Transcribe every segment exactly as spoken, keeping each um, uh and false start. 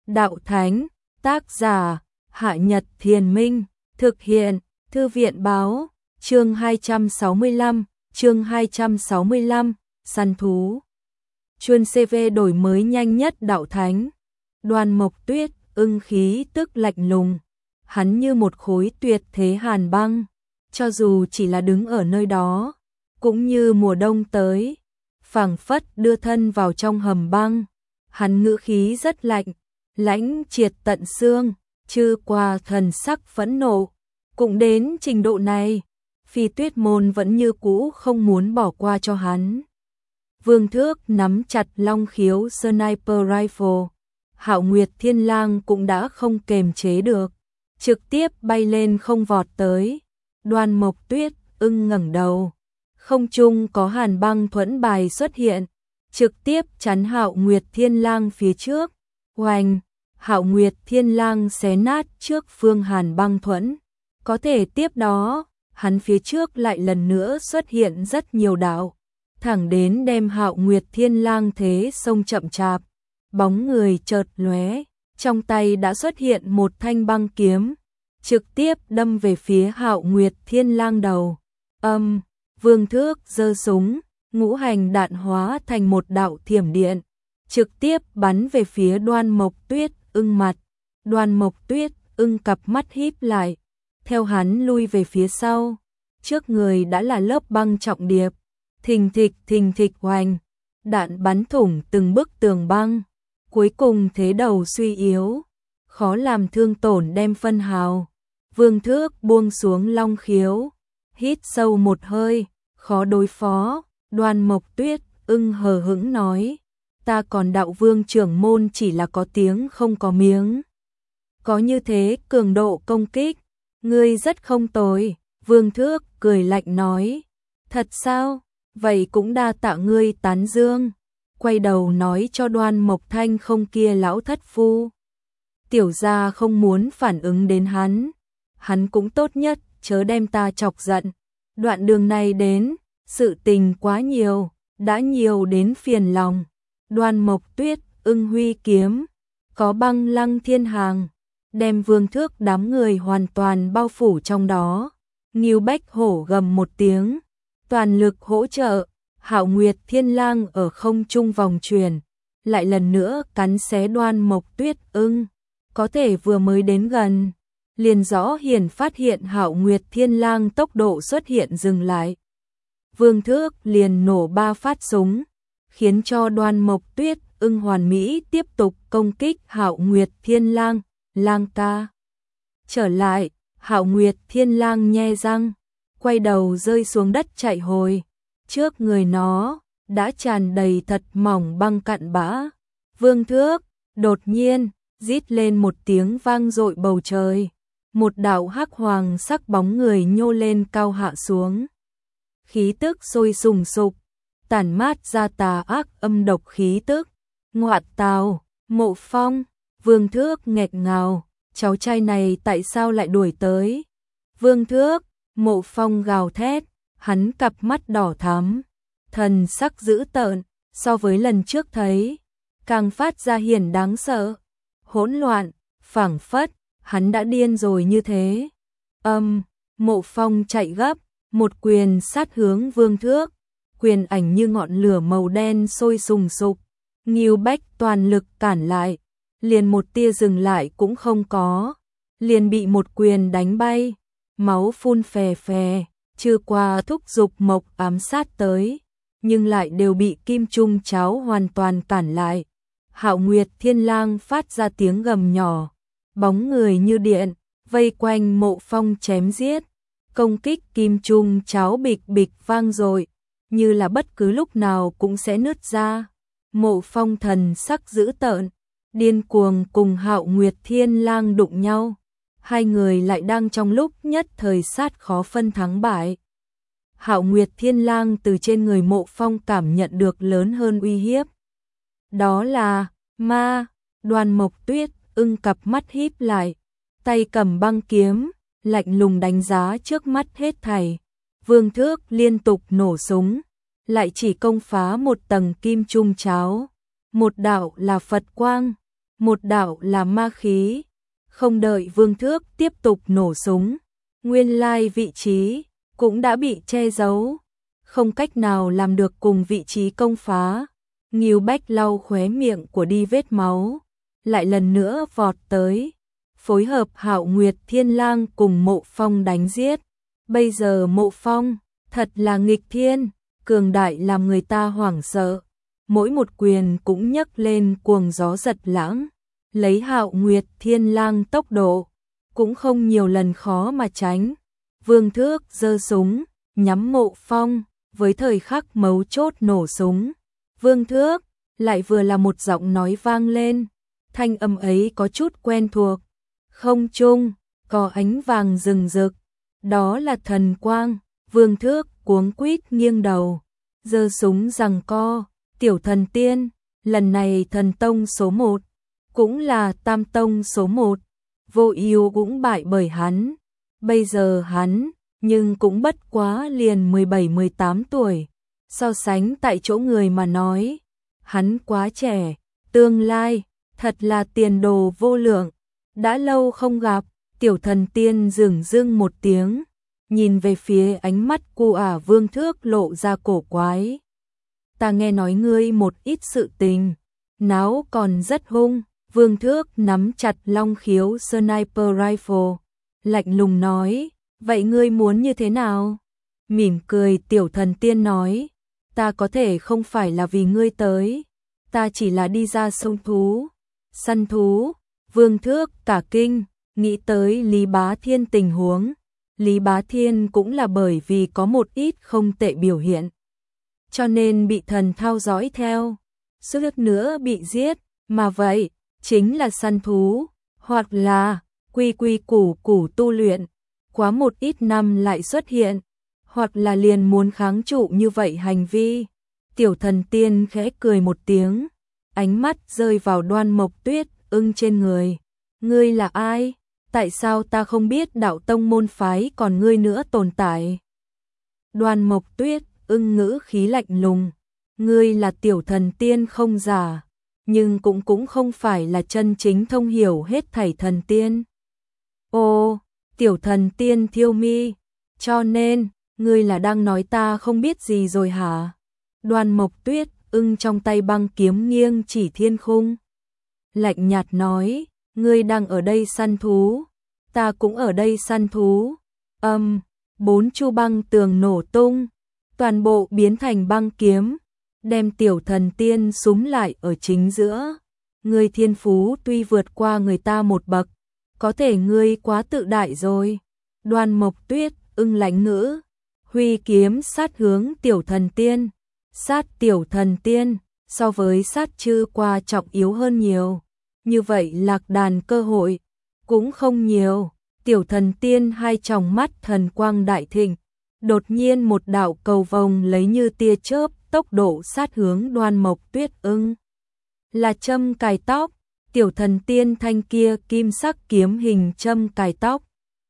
đạo thánh, tác giả, Hạ Nhật Thiền Minh, thực hiện, Thư viện báo, chương hai trăm sáu mươi lăm, chương hai trăm sáu mươi lăm, săn thú. Chuyên xê vê đổi mới nhanh nhất đạo thánh. Đoan Mộc Tuyết, ưng khí tức lạnh lùng. Hắn như một khối tuyệt thế hàn băng, cho dù chỉ là đứng ở nơi đó, cũng như mùa đông tới, phảng phất đưa thân vào trong hầm băng. Hắn ngữ khí rất lạnh, lãnh triệt tận xương, chư qua thần sắc phẫn nộ. Cũng đến trình độ này, Phi Tuyết môn vẫn như cũ không muốn bỏ qua cho hắn. Vương Thước nắm chặt long khiếu sniper rifle, Hạo Nguyệt Thiên Lang cũng đã không kềm chế được, trực tiếp bay lên không vọt tới. Đoan Mộc Tuyết, ưng ngẩng đầu, không trung có hàn băng thuẫn bài xuất hiện, trực tiếp chắn Hạo Nguyệt Thiên Lang phía trước. Oanh, Hạo Nguyệt Thiên Lang xé nát trước phương hàn băng thuẫn. Có thể tiếp đó, hắn phía trước lại lần nữa xuất hiện rất nhiều đạo, thẳng đến đem Hạo Nguyệt Thiên Lang thế sông chậm chạp. Bóng người chợt lóe, trong tay đã xuất hiện một thanh băng kiếm, trực tiếp đâm về phía Hạo Nguyệt Thiên Lang đầu. Âm, Vương Thước giơ súng, ngũ hành đạn hóa thành một đạo thiểm điện, trực tiếp bắn về phía Đoan Mộc Tuyết, ưng mặt. Đoan Mộc Tuyết, ưng cặp mắt híp lại, theo hắn lui về phía sau, trước người đã là lớp băng trọng điệp, thình thịch thình thịch hoành, đạn bắn thủng từng bức tường băng, cuối cùng thế đầu suy yếu, khó làm thương tổn đem phân hào. Vương Thước buông xuống long khiếu, hít sâu một hơi, khó đối phó. Đoan Mộc Tuyết, ưng hờ hững nói, ta còn đạo vương trưởng môn chỉ là có tiếng không có miếng. Có như thế cường độ công kích, ngươi rất không tồi. Vương Thước cười lạnh nói, thật sao, vậy cũng đa tạ ngươi tán dương. Quay đầu nói cho Đoan Mộc Thanh không kia lão thất phu, tiểu gia không muốn phản ứng đến hắn, hắn cũng tốt nhất chớ đem ta chọc giận. Đoạn đường này đến, sự tình quá nhiều, đã nhiều đến phiền lòng. Đoan Mộc Tuyết, ưng huy kiếm, có băng lăng thiên hàng, đem Vương Thước đám người hoàn toàn bao phủ trong đó. Ngưu Bách hổ gầm một tiếng, toàn lực hỗ trợ. Hạo Nguyệt Thiên Lang ở không trung vòng chuyển, lại lần nữa cắn xé Đoan Mộc Tuyết ưng. Có thể vừa mới đến gần, liền rõ hiển phát hiện Hạo Nguyệt Thiên Lang tốc độ xuất hiện dừng lại. Vương Thước liền nổ ba phát súng, khiến cho Đoan Mộc Tuyết ưng hoàn mỹ tiếp tục công kích Hạo Nguyệt Thiên Lang. Lang ca trở lại, Hạo Nguyệt Thiên Lang nhe răng, quay đầu rơi xuống đất chạy hồi. Trước người nó đã tràn đầy thật mỏng băng cặn bã. Vương Thước đột nhiên rít lên một tiếng vang dội bầu trời, một đạo hắc hoàng sắc bóng người nhô lên cao hạ xuống, khí tức sôi sùng sục, tản mát ra tà ác âm độc khí tức. Ngoạn tào, Mộ Phong. Vương Thước nghẹt ngào, cháu trai này tại sao lại đuổi tới? Vương Thước, Mộ Phong gào thét, hắn cặp mắt đỏ thắm, thần sắc dữ tợn, so với lần trước thấy, càng phát ra hiển đáng sợ, hỗn loạn, phảng phất, hắn đã điên rồi như thế. Âm, Mộ Phong chạy gấp, một quyền sát hướng Vương Thước, quyền ảnh như ngọn lửa màu đen sôi sùng sục. Ngưu Bách toàn lực cản lại, liền một tia dừng lại cũng không có, liền bị một quyền đánh bay, máu phun phè phè. Chư qua thúc giục mộc ám sát tới, nhưng lại đều bị Kim Trung Cháo hoàn toàn cản lại. Hạo Nguyệt Thiên Lang phát ra tiếng gầm nhỏ, bóng người như điện, vây quanh Mộ Phong chém giết, công kích Kim Trung Cháo bịch bịch vang dội, như là bất cứ lúc nào cũng sẽ nứt ra. Mộ Phong thần sắc dữ tợn, điên cuồng cùng Hạo Nguyệt Thiên Lang đụng nhau. Hai người lại đang trong lúc nhất thời sát khó phân thắng bại. Hạo Nguyệt Thiên Lang từ trên người Mộ Phong cảm nhận được lớn hơn uy hiếp. Đó là ma. Đoan Mộc Tuyết, ưng cặp mắt híp lại, tay cầm băng kiếm, lạnh lùng đánh giá trước mắt hết thảy. Vương Thước liên tục nổ súng, lại chỉ công phá một tầng Kim Trung Cháo. Một đạo là Phật quang, một đạo là ma khí, không đợi Vương Thước tiếp tục nổ súng, nguyên lai vị trí cũng đã bị che giấu, không cách nào làm được cùng vị trí công phá. Ngưu Bách lau khóe miệng của đi vết máu, lại lần nữa vọt tới, phối hợp Hạo Nguyệt Thiên Lang cùng Mộ Phong đánh giết. Bây giờ Mộ Phong thật là nghịch thiên, cường đại làm người ta hoảng sợ, mỗi một quyền cũng nhấc lên cuồng gió giật lãng, lấy Hạo Nguyệt Thiên Lang tốc độ, cũng không nhiều lần khó mà tránh. Vương Thước giơ súng, nhắm Mộ Phong, với thời khắc mấu chốt nổ súng. Vương Thước, lại vừa là một giọng nói vang lên, thanh âm ấy có chút quen thuộc. Không trung, có ánh vàng rừng rực, đó là thần quang. Vương Thước cuống quýt nghiêng đầu, giơ súng giằng co, tiểu thần tiên, lần này thần tông số một, cũng là tam tông số một, Vô Ưu cũng bại bởi hắn. Bây giờ hắn, nhưng cũng bất quá liền mười bảy mười tám tuổi, so sánh tại chỗ người mà nói, hắn quá trẻ, tương lai, thật là tiền đồ vô lượng. Đã lâu không gặp, tiểu thần tiên dửng dưng một tiếng, nhìn về phía ánh mắt cu ả Vương Thước lộ ra cổ quái. Ta nghe nói ngươi một ít sự tình, náo còn rất hung. Vương Thước nắm chặt long khiếu sniper rifle, lạnh lùng nói, vậy ngươi muốn như thế nào? Mỉm cười tiểu thần tiên nói, ta có thể không phải là vì ngươi tới, ta chỉ là đi ra sông thú, săn thú. Vương Thước cả kinh, nghĩ tới Lý Bá Thiên tình huống. Lý Bá Thiên cũng là bởi vì có một ít không tệ biểu hiện, cho nên bị thần theo dõi theo, suýt nữa bị giết, mà vậy, chính là săn thú, hoặc là quy quy củ củ tu luyện, quá một ít năm lại xuất hiện, hoặc là liền muốn kháng trụ như vậy hành vi. Tiểu thần tiên khẽ cười một tiếng, ánh mắt rơi vào Đoan Mộc Tuyết Ưng trên người. Ngươi là ai? Tại sao ta không biết đạo tông môn phái còn ngươi nữa tồn tại? Đoan Mộc Tuyết Ưng ngữ khí lạnh lùng, ngươi là tiểu thần tiên không giả, nhưng cũng cũng không phải là chân chính thông hiểu hết thảy thần tiên. Ô, tiểu thần tiên thiêu mi, cho nên, ngươi là đang nói ta không biết gì rồi hả? Đoan Mộc Tuyết Ưng trong tay băng kiếm nghiêng chỉ thiên khung, lạnh nhạt nói, ngươi đang ở đây săn thú, ta cũng ở đây săn thú. Âm, um, bốn chu băng tường nổ tung, toàn bộ biến thành băng kiếm, đem tiểu thần tiên súm lại ở chính giữa. Ngươi thiên phú tuy vượt qua người ta một bậc, có thể ngươi quá tự đại rồi. Đoan Mộc Tuyết Ưng lãnh ngữ, huy kiếm sát hướng tiểu thần tiên. Sát tiểu thần tiên, so với sát chư qua trọng yếu hơn nhiều. Như vậy lạc đàn cơ hội cũng không nhiều. Tiểu thần tiên hai tròng mắt thần quang đại thịnh, đột nhiên một đạo cầu vồng lấy như tia chớp tốc độ sát hướng Đoan Mộc Tuyết Ưng. Là châm cài tóc, tiểu thần tiên thanh kia kim sắc kiếm hình châm cài tóc.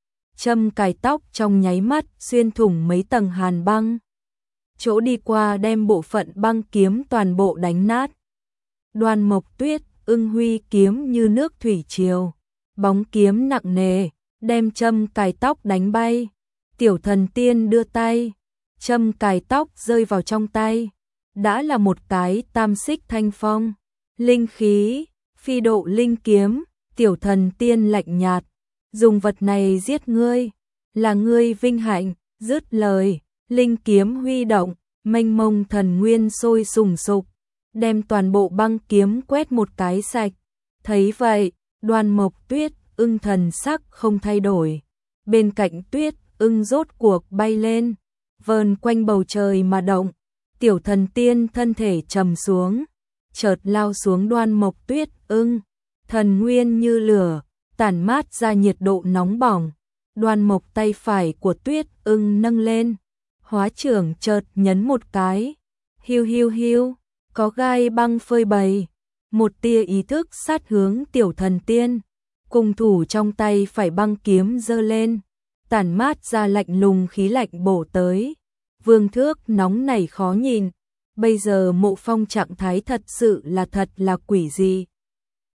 Châm cài tóc trong nháy mắt xuyên thủng mấy tầng hàn băng, chỗ đi qua đem bộ phận băng kiếm toàn bộ đánh nát. Đoan Mộc Tuyết Ưng huy kiếm như nước thủy triều, bóng kiếm nặng nề, đem châm cài tóc đánh bay. Tiểu thần tiên đưa tay, châm cài tóc rơi vào trong tay, đã là một cái tam xích thanh phong, linh khí, phi độ linh kiếm. Tiểu thần tiên lạnh nhạt, dùng vật này giết ngươi, là ngươi vinh hạnh. Dứt lời, linh kiếm huy động, mênh mông thần nguyên sôi sùng sục, đem toàn bộ băng kiếm quét một cái sạch. Thấy vậy, Đoan Mộc Tuyết Ưng thần sắc không thay đổi. Bên cạnh Tuyết Ưng rốt cuộc bay lên, vờn quanh bầu trời mà động. Tiểu thần tiên thân thể trầm xuống, chợt lao xuống Đoan Mộc Tuyết Ưng, thần nguyên như lửa, tản mát ra nhiệt độ nóng bỏng. Đoan Mộc tay phải của Tuyết Ưng nâng lên, hóa trưởng chợt nhấn một cái, hiu hiu hiu, có gai băng phơi bày, một tia ý thức sát hướng tiểu thần tiên, cùng thủ trong tay phải băng kiếm giơ lên, tản mát ra lạnh lùng khí lạnh bổ tới. Vương Thước nóng nảy khó nhìn, bây giờ Mộ Phong trạng thái thật sự là thật là quỷ dị.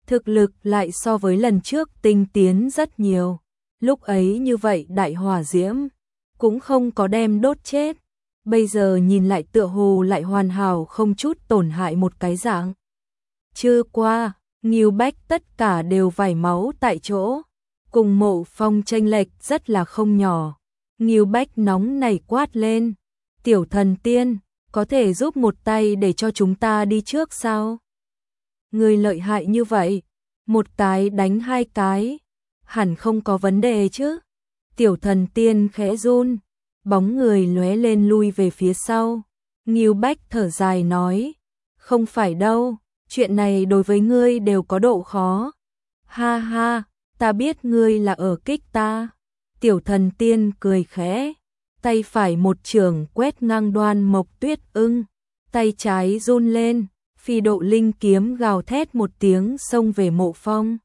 thực lực lại so với lần trước tinh tiến rất nhiều. Lúc ấy như vậy đại hỏa diễm cũng không có đem đốt chết, bây giờ nhìn lại tựa hồ lại hoàn hảo không chút tổn hại một cái dạng. Chưa qua, Ngưu Bách tất cả đều vảy máu tại chỗ, cùng Mộ Phong chênh lệch rất là không nhỏ. Ngưu Bách nóng nảy quát lên, tiểu thần tiên, có thể giúp một tay để cho chúng ta đi trước sao? Người lợi hại như vậy, một cái đánh hai cái, hẳn không có vấn đề chứ? Tiểu thần tiên khẽ run, bóng người lóe lên lui về phía sau. Ngưu Bách thở dài nói, không phải đâu, chuyện này đối với ngươi đều có độ khó. Ha ha, ta biết ngươi là ở kích ta. Tiểu thần tiên cười khẽ, tay phải một trường quét ngang Đoan Mộc Tuyết Ưng, tay trái run lên, phi độ linh kiếm gào thét một tiếng xông về Mộ Phong.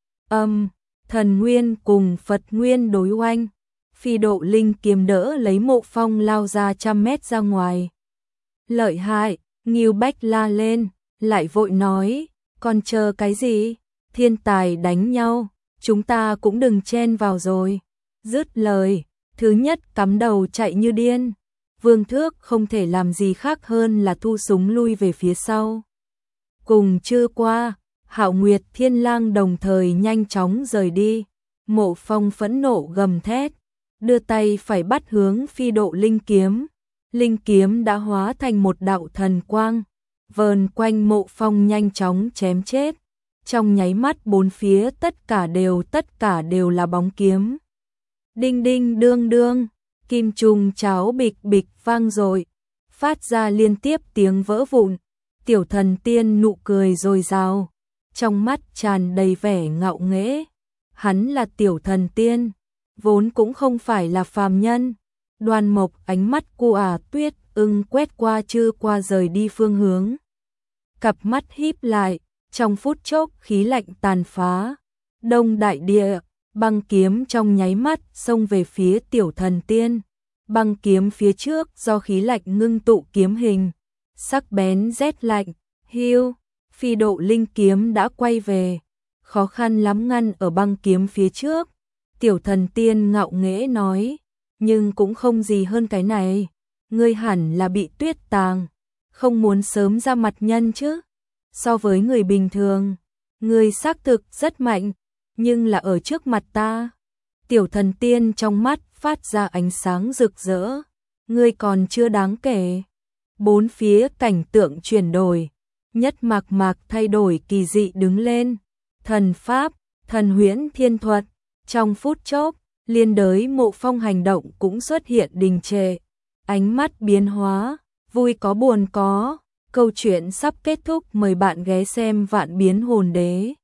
Âm, thần nguyên cùng Phật nguyên đối oanh, phi độ linh kiếm đỡ lấy Mộ Phong lao ra trăm mét ra ngoài. Lợi hại, Ngưu Bách la lên, lại vội nói, còn chờ cái gì? Thiên tài đánh nhau, chúng ta cũng đừng chen vào rồi. Dứt lời, thứ nhất cắm đầu chạy như điên. Vương Thước không thể làm gì khác hơn là thu súng lui về phía sau. Cùng chưa qua, Hạo Nguyệt Thiên Lang đồng thời nhanh chóng rời đi. Mộ Phong phẫn nộ gầm thét, đưa tay phải bắt hướng phi độ linh kiếm. Linh kiếm đã hóa thành một đạo thần quang, vờn quanh Mộ Phong nhanh chóng chém chết. Trong nháy mắt bốn phía tất cả đều tất cả đều là bóng kiếm. Đinh đinh đương đương, kim trùng cháo bịch bịch vang dội, phát ra liên tiếp tiếng vỡ vụn. Tiểu thần tiên nụ cười dồi dào, trong mắt tràn đầy vẻ ngạo nghễ. Hắn là tiểu thần tiên, vốn cũng không phải là phàm nhân. Đoan Mộc ánh mắt cu à Tuyết Ưng quét qua chưa qua rời đi phương hướng. Cặp mắt híp lại, trong phút chốc khí lạnh tàn phá. Đông đại địa, băng kiếm trong nháy mắt xông về phía tiểu thần tiên. Băng kiếm phía trước do khí lạnh ngưng tụ kiếm hình, sắc bén rét lạnh, hiu, phi độ linh kiếm đã quay về, khó khăn lắm ngăn ở băng kiếm phía trước. Tiểu thần tiên ngạo nghễ nói, nhưng cũng không gì hơn cái này, ngươi hẳn là bị tuyết tàng, không muốn sớm ra mặt nhân chứ. So với người bình thường, ngươi xác thực rất mạnh, nhưng là ở trước mặt ta. Tiểu thần tiên trong mắt phát ra ánh sáng rực rỡ, ngươi còn chưa đáng kể. Bốn phía cảnh tượng chuyển đổi, nhất mạc mạc thay đổi kỳ dị đứng lên. Thần pháp, thần huyễn thiên thuật, trong phút chốc, liên đới Mộ Phong hành động cũng xuất hiện đình trệ. Ánh mắt biến hóa, vui có buồn có. Câu chuyện sắp kết thúc, mời bạn ghé xem Vạn Biến Hồn Đế.